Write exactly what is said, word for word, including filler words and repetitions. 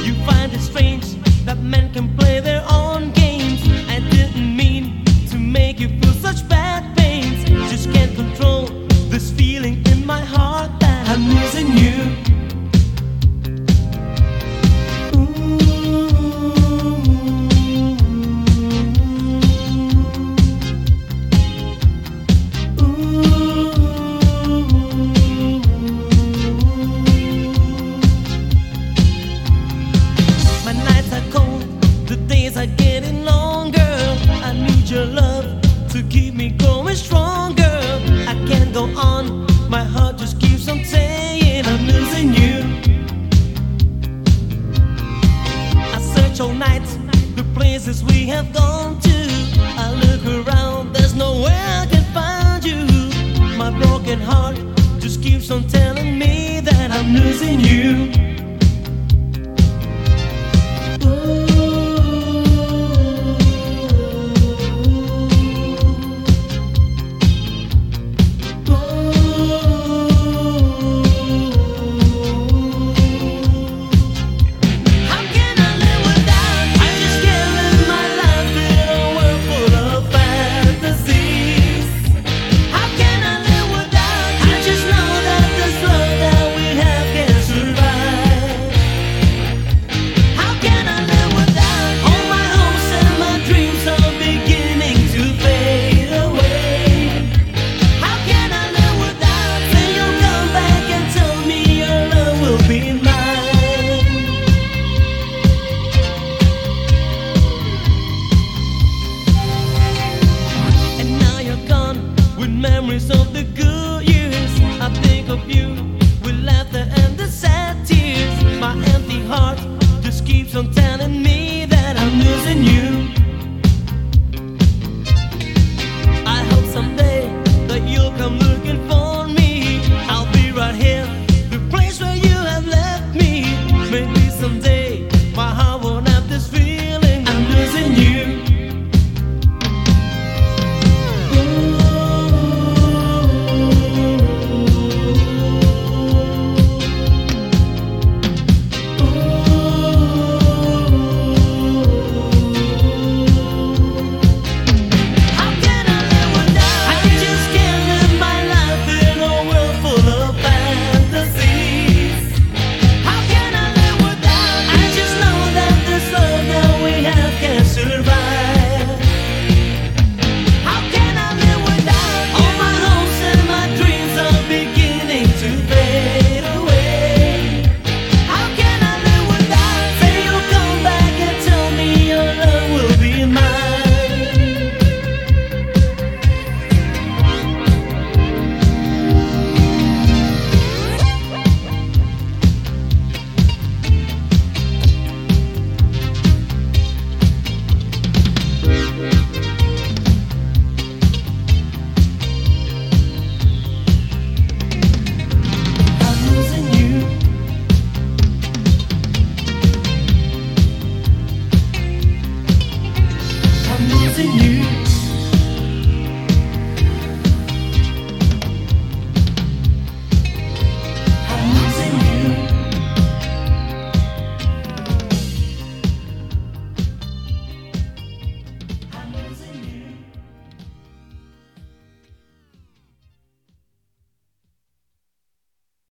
You find it strange that men can play their own games. I didn't mean to make you feel such bad pains. Just can't control this feeling in my heart that I'm losing you. Are getting longer. I need your love to keep me going stronger. I can't go on. My heart just keeps on saying I'm losing you. I search all night the places we have gone to. I look around, there's nowhere I can find you. My broken heart just keeps on telling me that I'm losing you. Memories of the good years, I think of you with laughter and the sad tears. My empty heart just keeps on telling me that I'm losing you.